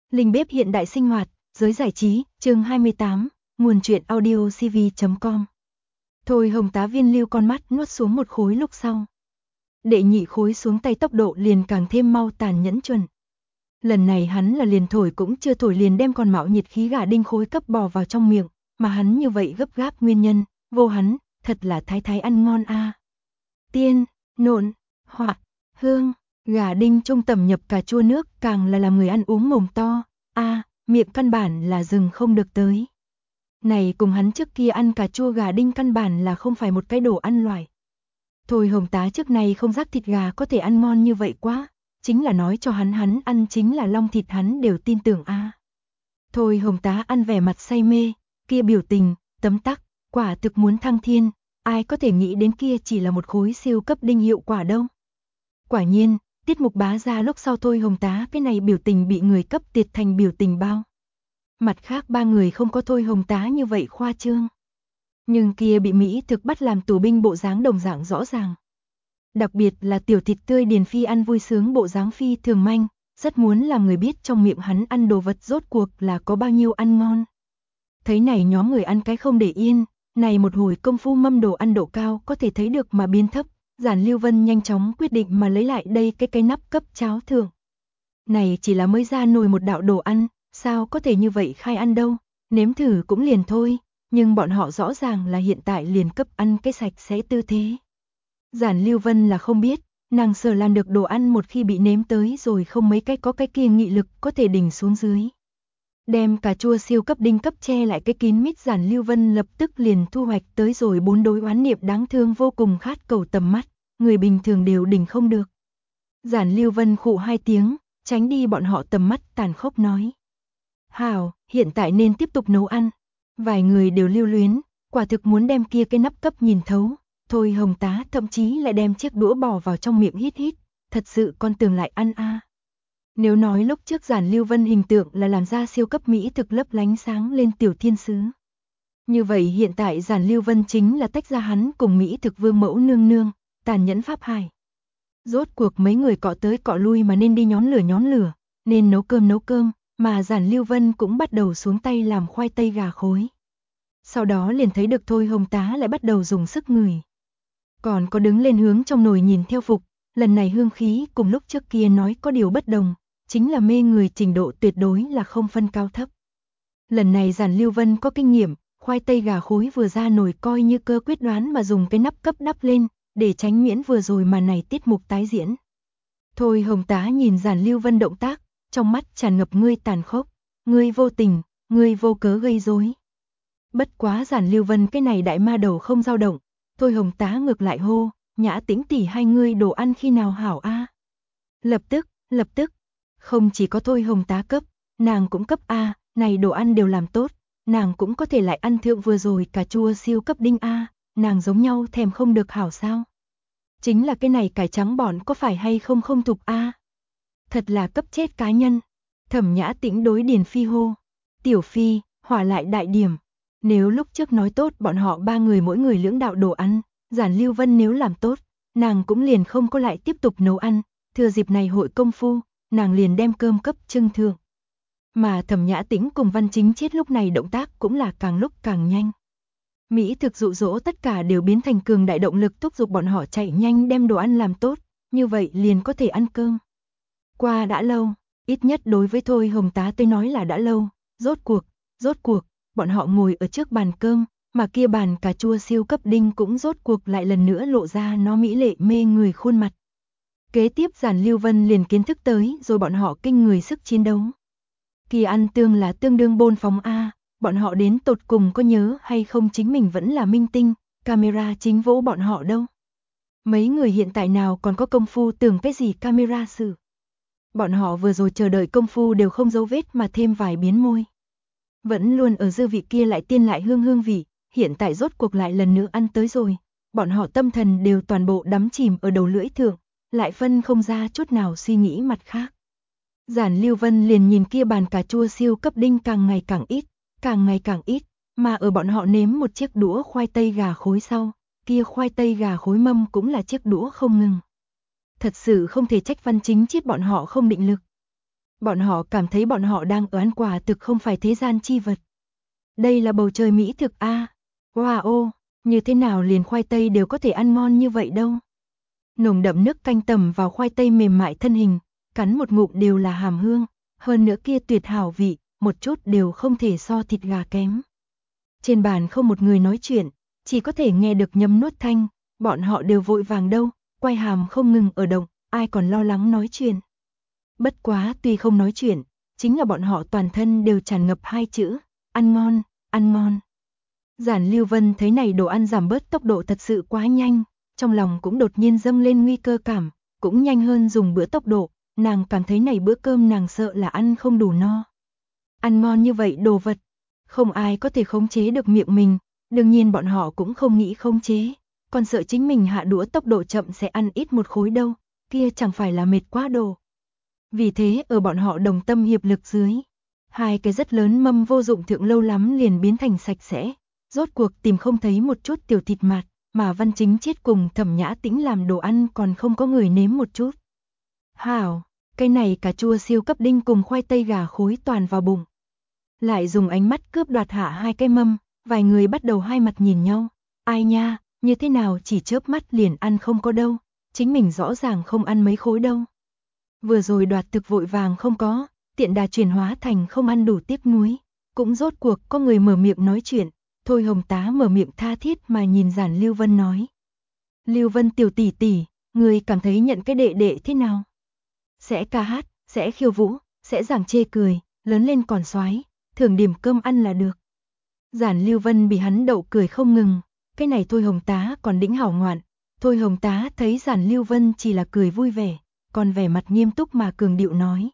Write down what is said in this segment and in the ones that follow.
Linh bếp hiện đại sinh hoạt, giới giải trí, chương 28, nguồn truyện audio cv.com. Thôi Hồng Tá viên lưu con mắt nuốt xuống một khối lúc sau. Đệ nhị khối xuống tay tốc độ liền càng thêm mau tàn nhẫn chuẩn. Lần này hắn là liền thổi cũng chưa thổi liền đem con mạo nhiệt khí gà đinh khối cấp bò vào trong miệng, mà hắn như vậy gấp gáp nguyên nhân, vô hắn, thật là thái thái ăn ngon a. Tiên, nộn, hoặc, hương, gà đinh trung tầm nhập cà chua nước càng là làm người ăn uống mồm to, miệng căn bản là dừng không được tới. Này cùng hắn trước kia ăn cà chua gà đinh căn bản là không phải một cái đồ ăn loại. Thôi Hồng Tá trước này không giác thịt gà có thể ăn ngon như vậy quá, chính là nói cho hắn ăn chính là long thịt hắn đều tin tưởng a. Thôi Hồng Tá ăn vẻ mặt say mê, kia biểu tình, tấm tắc, quả thực muốn thăng thiên, ai có thể nghĩ đến kia chỉ là một khối siêu cấp đinh hiệu quả đâu. Quả nhiên, tiết mục bá ra lúc sau Thôi Hồng Tá cái này biểu tình bị người cấp tiệt thành biểu tình bao. Mặt khác ba người không có Thôi Hồng Tá như vậy khoa trương. Nhưng kia bị Mỹ thực bắt làm tù binh bộ dáng đồng dạng rõ ràng. Đặc biệt là tiểu thịt tươi Điền Phi ăn vui sướng bộ dáng phi thường manh, rất muốn làm người biết trong miệng hắn ăn đồ vật rốt cuộc là có bao nhiêu ăn ngon. Thấy này nhóm người ăn cái không để yên, này một hồi công phu mâm đồ ăn độ cao có thể thấy được mà biến thấp. Giản Lưu Vân nhanh chóng quyết định mà lấy lại đây cái nắp cấp cháo thưởng. Này chỉ là mới ra nồi một đạo đồ ăn, sao có thể như vậy khai ăn đâu, nếm thử cũng liền thôi, nhưng bọn họ rõ ràng là hiện tại liền cấp ăn cái sạch sẽ tư thế. Giản Lưu Vân là không biết, nàng sở làm được đồ ăn một khi bị nếm tới rồi không mấy cái có cái kia nghị lực có thể đỉnh xuống dưới. Đem cà chua siêu cấp đinh cấp che lại cái kín mít Giản Lưu Vân lập tức liền thu hoạch tới rồi 4 đối oán niệm đáng thương vô cùng khát cầu tầm mắt, người bình thường đều đỉnh không được. Giản Lưu Vân khụ 2 tiếng, tránh đi bọn họ tầm mắt tàn khốc nói. Hảo, hiện tại nên tiếp tục nấu ăn. Vài người đều lưu luyến, quả thực muốn đem kia cái nắp cấp nhìn thấu. Thôi Hồng Tá thậm chí lại đem chiếc đũa bỏ vào trong miệng hít hít, thật sự con tưởng lại ăn a. Nếu nói lúc trước Giản Lưu Vân hình tượng là làm ra siêu cấp mỹ thực lấp lánh sáng lên tiểu thiên sứ. Như vậy hiện tại Giản Lưu Vân chính là tách ra hắn cùng mỹ thực vương mẫu nương nương, tàn nhẫn pháp hài. Rốt cuộc mấy người cọ tới cọ lui mà nên đi nhóm lửa, nên nấu cơm, mà Giản Lưu Vân cũng bắt đầu xuống tay làm khoai tây gà khối. Sau đó liền thấy được Thôi Hồng Tá lại bắt đầu dùng sức ngửi. Còn có đứng lên hướng trong nồi nhìn theo phục, lần này hương khí cùng lúc trước kia nói có điều bất đồng, chính là mê người trình độ tuyệt đối là không phân cao thấp. Lần này Giản Lưu Vân có kinh nghiệm, khoai tây gà khối vừa ra nồi coi như cơ quyết đoán mà dùng cái nắp cấp đắp lên, để tránh miễn vừa rồi mà này tiết mục tái diễn. Thôi Hồng Tá nhìn Giản Lưu Vân động tác, trong mắt tràn ngập ngươi tàn khốc, ngươi vô tình, ngươi vô cớ gây rối. Bất quá Giản Lưu Vân cái này đại ma đầu không dao động, Thôi Hồng Tá ngược lại hô, Nhã Tĩnh tỷ hai ngươi đồ ăn khi nào hảo a? Lập tức, không chỉ có Thôi Hồng Tá cấp, nàng cũng cấp a, này đồ ăn đều làm tốt, nàng cũng có thể lại ăn thượng vừa rồi cà chua siêu cấp đinh a, nàng giống nhau thèm không được hảo sao? Chính là cái này cải trắng bỏn có phải hay không không thục a? Thật là cấp chết cá nhân. Thẩm Nhã Tĩnh đối Điền Phi hô, Tiểu Phi, hỏa lại đại điểm. Nếu lúc trước nói tốt bọn họ ba người mỗi người lưỡng đạo đồ ăn, Giản Lưu Vân nếu làm tốt, nàng cũng liền không có lại tiếp tục nấu ăn, thừa dịp này hội công phu, nàng liền đem cơm cấp trưng thượng. Mà Thẩm Nhã Tĩnh cùng Văn Chính Chết lúc này động tác cũng là càng lúc càng nhanh. Mỹ thực dụ dỗ tất cả đều biến thành cường đại động lực thúc giục bọn họ chạy nhanh đem đồ ăn làm tốt, như vậy liền có thể ăn cơm. Qua đã lâu, ít nhất đối với Thôi Hồng Tá tới nói là đã lâu, rốt cuộc, bọn họ ngồi ở trước bàn cơm, mà kia bàn cà chua siêu cấp đinh cũng rốt cuộc lại lần nữa lộ ra nó mỹ lệ mê người khuôn mặt. Kế tiếp Giản Lưu Vân liền kiến thức tới rồi bọn họ kinh người sức chiến đấu. Kỳ ăn tương là tương đương bôn phóng a, bọn họ đến tột cùng có nhớ hay không chính mình vẫn là minh tinh, camera chính vỗ bọn họ đâu. Mấy người hiện tại nào còn có công phu tưởng cái gì camera xử. Bọn họ vừa rồi chờ đợi công phu đều không dấu vết mà thêm vài biến môi. Vẫn luôn ở dư vị kia lại tiên lại hương vị, hiện tại rốt cuộc lại lần nữa ăn tới rồi. Bọn họ tâm thần đều toàn bộ đắm chìm ở đầu lưỡi thượng, lại phân không ra chút nào suy nghĩ mặt khác. Giản Lưu Vân liền nhìn kia bàn cà chua siêu cấp đinh càng ngày càng ít, mà ở bọn họ nếm một chiếc đũa khoai tây gà khối sau, kia khoai tây gà khối mâm cũng là chiếc đũa không ngừng. Thật sự không thể trách Văn Chính Chết bọn họ không định lực. Bọn họ cảm thấy bọn họ đang ở ăn quả thực không phải thế gian chi vật. Đây là bầu trời mỹ thực a. Wow, như thế nào liền khoai tây đều có thể ăn ngon như vậy đâu. Nồng đậm nước canh tẩm vào khoai tây mềm mại thân hình, cắn một ngụm đều là hàm hương, hơn nữa kia tuyệt hảo vị, một chút đều không thể so thịt gà kém. Trên bàn không một người nói chuyện, chỉ có thể nghe được nhấm nuốt thanh, bọn họ đều vội vàng đâu, quay hàm không ngừng ở động, ai còn lo lắng nói chuyện. Bất quá tuy không nói chuyện, chính là bọn họ toàn thân đều tràn ngập hai chữ, ăn ngon, ăn ngon. Giản Lưu Vân thấy này đồ ăn giảm bớt tốc độ thật sự quá nhanh, trong lòng cũng đột nhiên dâng lên nguy cơ cảm, cũng nhanh hơn dùng bữa tốc độ, nàng cảm thấy này bữa cơm nàng sợ là ăn không đủ no. Ăn ngon như vậy đồ vật, không ai có thể khống chế được miệng mình, đương nhiên bọn họ cũng không nghĩ khống chế, còn sợ chính mình hạ đũa tốc độ chậm sẽ ăn ít một khối đâu, kia chẳng phải là mệt quá đồ. Vì thế ở bọn họ đồng tâm hiệp lực dưới, hai cái rất lớn mâm vô dụng thượng lâu lắm liền biến thành sạch sẽ, rốt cuộc tìm không thấy một chút tiểu thịt mạt, mà Văn Chính Chiết cùng Thẩm Nhã Tĩnh làm đồ ăn còn không có người nếm một chút. Hảo, cái này cà chua siêu cấp đinh cùng khoai tây gà khối toàn vào bụng. Lại dùng ánh mắt cướp đoạt hạ hai cái mâm, vài người bắt đầu hai mặt nhìn nhau. Ai nha, như thế nào chỉ chớp mắt liền ăn không có đâu, chính mình rõ ràng không ăn mấy khối đâu. Vừa rồi đoạt thực vội vàng không có, tiện đà chuyển hóa thành không ăn đủ tiếc nuối. Cũng rốt cuộc có người mở miệng nói chuyện, Thôi Hồng Tá mở miệng tha thiết mà nhìn Giản Lưu Vân nói. Lưu Vân tiểu tỷ tỷ, người cảm thấy nhận cái đệ đệ thế nào? Sẽ ca hát, sẽ khiêu vũ, sẽ giảng chê cười, lớn lên còn soái, thưởng điểm cơm ăn là được. Giản Lưu Vân bị hắn đậu cười không ngừng, cái này Thôi Hồng Tá còn đĩnh hảo ngoạn. Thôi Hồng Tá thấy Giản Lưu Vân chỉ là cười vui vẻ, còn vẻ mặt nghiêm túc mà cường điệu nói.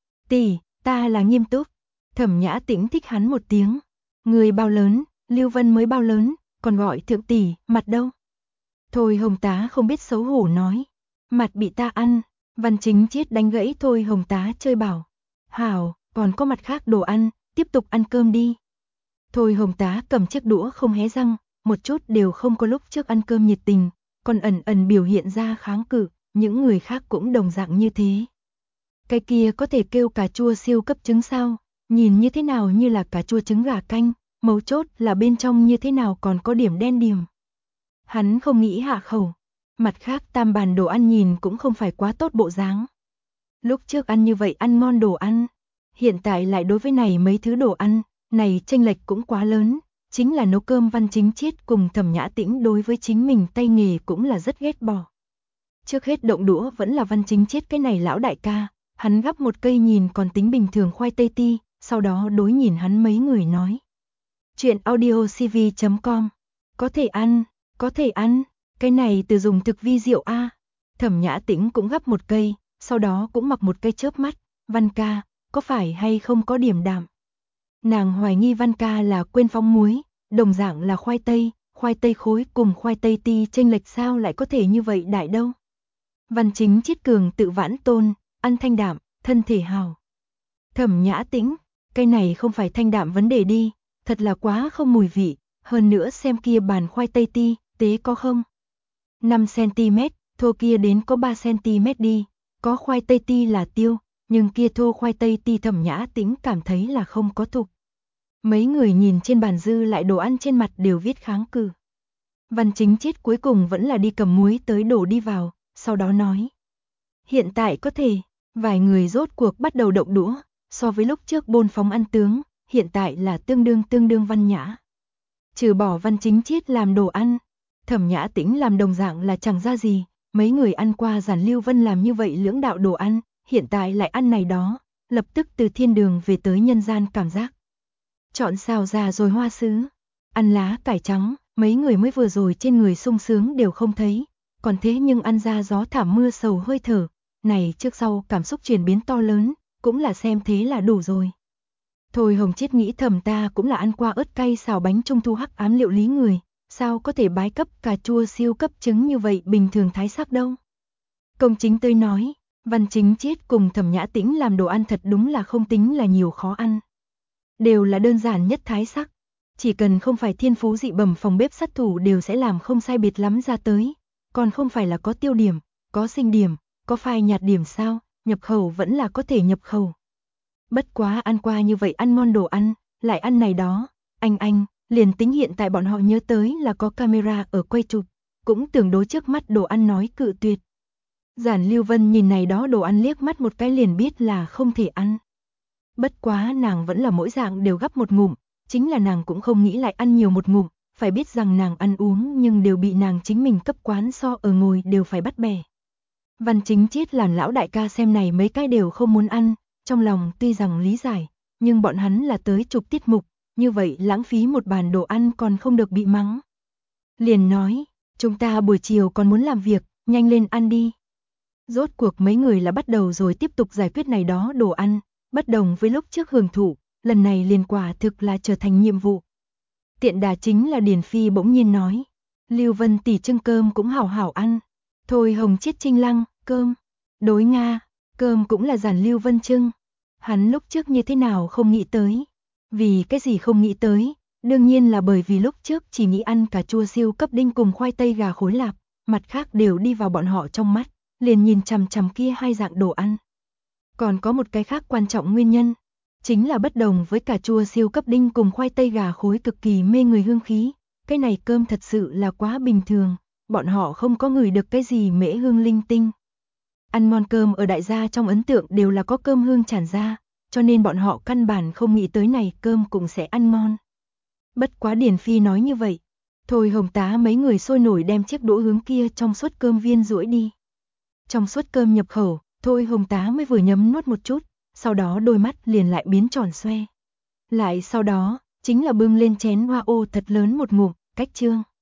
Tỷ, ta là nghiêm túc. Thẩm Nhã Tĩnh thích hắn một tiếng. Người bao lớn, Lưu Vân mới bao lớn, còn gọi thượng tỷ, mặt đâu? Thôi Hồng Tá không biết xấu hổ nói. Mặt bị ta ăn. Văn Chính Chiết đánh gãy Thôi Hồng Tá chơi bảo. Hảo, còn có mặt khác đồ ăn, tiếp tục ăn cơm đi. Thôi Hồng Tá cầm chiếc đũa không hé răng, một chút đều không có lúc trước ăn cơm nhiệt tình, còn ẩn ẩn biểu hiện ra kháng cự, những người khác cũng đồng dạng như thế. Cái kia có thể kêu cà chua siêu cấp trứng sao, nhìn như thế nào như là cà chua trứng gà canh, mấu chốt là bên trong như thế nào còn có điểm đen điểm. Hắn không nghĩ hạ khẩu, mặt khác tam bàn đồ ăn nhìn cũng không phải quá tốt bộ dáng. Lúc trước ăn như vậy ăn ngon đồ ăn, hiện tại lại đối với này mấy thứ đồ ăn, này chênh lệch cũng quá lớn, chính là nấu cơm Văn Chính Chiết cùng Thẩm Nhã Tĩnh đối với chính mình tay nghề cũng là rất ghét bỏ. Trước hết động đũa vẫn là Văn Chính Chiết cái này lão đại ca, hắn gắp một cây nhìn còn tính bình thường khoai tây ti, sau đó đối nhìn hắn mấy người nói. Chuyện audiocv.com, có thể ăn, cái này từ dùng thực vi rượu a. Thẩm Nhã Tĩnh cũng gắp một cây, sau đó cũng mặc một cây chớp mắt, Văn ca, có phải hay không có điểm đạm? Nàng hoài nghi Văn ca là quên phóng muối, đồng dạng là khoai tây khối cùng khoai tây ti chênh lệch sao lại có thể như vậy đại đâu. Văn Chính Chiết cường tự vãn tôn, ăn thanh đạm, thân thể hào. Thẩm Nhã Tĩnh, cái này không phải thanh đạm vấn đề đi, thật là quá không mùi vị, hơn nữa xem kia bàn khoai tây ti, tế có không? 5cm, thô kia đến có 3cm đi, có khoai tây ti là tiêu, nhưng kia thô khoai tây ti Thẩm Nhã Tĩnh cảm thấy là không có thục. Mấy người nhìn trên bàn dư lại đồ ăn trên mặt đều viết kháng cự. Văn Chính Chiết cuối cùng vẫn là đi cầm muối tới đổ đi vào, sau đó nói. Hiện tại có thể, vài người rốt cuộc bắt đầu động đũa, so với lúc trước bôn phóng ăn tướng, hiện tại là tương đương văn nhã. Trừ bỏ Văn Chính Chiết làm đồ ăn, Thẩm Nhã Tĩnh làm đồng dạng là chẳng ra gì, mấy người ăn qua Giản Lưu Vân làm như vậy lưỡng đạo đồ ăn, hiện tại lại ăn này đó, lập tức từ thiên đường về tới nhân gian cảm giác. Chọn xào già rồi hoa sứ, ăn lá cải trắng, mấy người mới vừa rồi trên người sung sướng đều không thấy, còn thế nhưng ăn ra gió thảm mưa sầu hơi thở, này trước sau cảm xúc chuyển biến to lớn, cũng là xem thế là đủ rồi. Thôi Hồng Chiết nghĩ thầm ta cũng là ăn qua ớt cay xào bánh trung thu hắc ám liệu lý người, sao có thể bái cấp cà chua siêu cấp trứng như vậy bình thường thái sắc đâu. Công Chính Tươi nói, Văn Chính Chiết cùng Thẩm Nhã Tĩnh làm đồ ăn thật đúng là không tính là nhiều khó ăn. Đều là đơn giản nhất thái sắc, chỉ cần không phải thiên phú dị bẩm phòng bếp sát thủ đều sẽ làm không sai biệt lắm ra tới, còn không phải là có tiêu điểm, có sinh điểm, có phai nhạt điểm sao, nhập khẩu vẫn là có thể nhập khẩu, Bất quá ăn qua như vậy ăn ngon đồ ăn, lại ăn này đó, anh, liền tính hiện tại bọn họ nhớ tới là có camera ở quay chụp, cũng tưởng đối trước mắt đồ ăn nói cự tuyệt. Giản Lưu Vân nhìn này đó đồ ăn liếc mắt một cái liền biết là không thể ăn. Bất quá nàng vẫn là mỗi dạng đều gắp một ngụm, chính là nàng cũng không nghĩ lại ăn nhiều một ngụm, phải biết rằng nàng ăn uống nhưng đều bị nàng chính mình cấp quán so ở ngồi đều phải bắt bẻ. Văn Chính Chiết làm lão đại ca xem này mấy cái đều không muốn ăn, trong lòng tuy rằng lý giải, nhưng bọn hắn là tới chụp tiết mục, như vậy lãng phí một bàn đồ ăn còn không được bị mắng. Liền nói, chúng ta buổi chiều còn muốn làm việc, nhanh lên ăn đi. Rốt cuộc mấy người là bắt đầu rồi tiếp tục giải quyết này đó đồ ăn, bất đồng với lúc trước hưởng thụ, lần này liền quả thực là trở thành nhiệm vụ. Tiện đà chính là Điền Phi bỗng nhiên nói, Lưu Vân tỷ trưng cơm cũng hảo hảo ăn. Thôi Hồng Chiết Trinh Lăng, cơm. Đối Nga, cơm cũng là Giản Lưu Vân trưng. Hắn lúc trước như thế nào không nghĩ tới. Vì cái gì không nghĩ tới, đương nhiên là bởi vì lúc trước chỉ nghĩ ăn cà chua siêu cấp đinh cùng khoai tây gà khối lạp, mặt khác đều đi vào bọn họ trong mắt, liền nhìn chằm chằm kia hai dạng đồ ăn. Còn có một cái khác quan trọng nguyên nhân, chính là bất đồng với cà chua siêu cấp đinh cùng khoai tây gà khối cực kỳ mê người hương khí, cái này cơm thật sự là quá bình thường, bọn họ không có ngửi được cái gì mễ hương linh tinh. Ăn ngon cơm ở đại gia trong ấn tượng đều là có cơm hương tràn ra, cho nên bọn họ căn bản không nghĩ tới này cơm cũng sẽ ăn ngon. Bất quá Điền Phi nói như vậy, Thôi Hồng Tá mấy người sôi nổi đem chiếc đũa hướng kia trong suốt cơm viên duỗi đi. Trong suốt cơm nhập khẩu, Thôi Hồng Tá mới vừa nhấm nuốt một chút, sau đó đôi mắt liền lại biến tròn xoe. Lại sau đó, chính là bưng lên chén hoa ô thật lớn một ngụm, cách trương.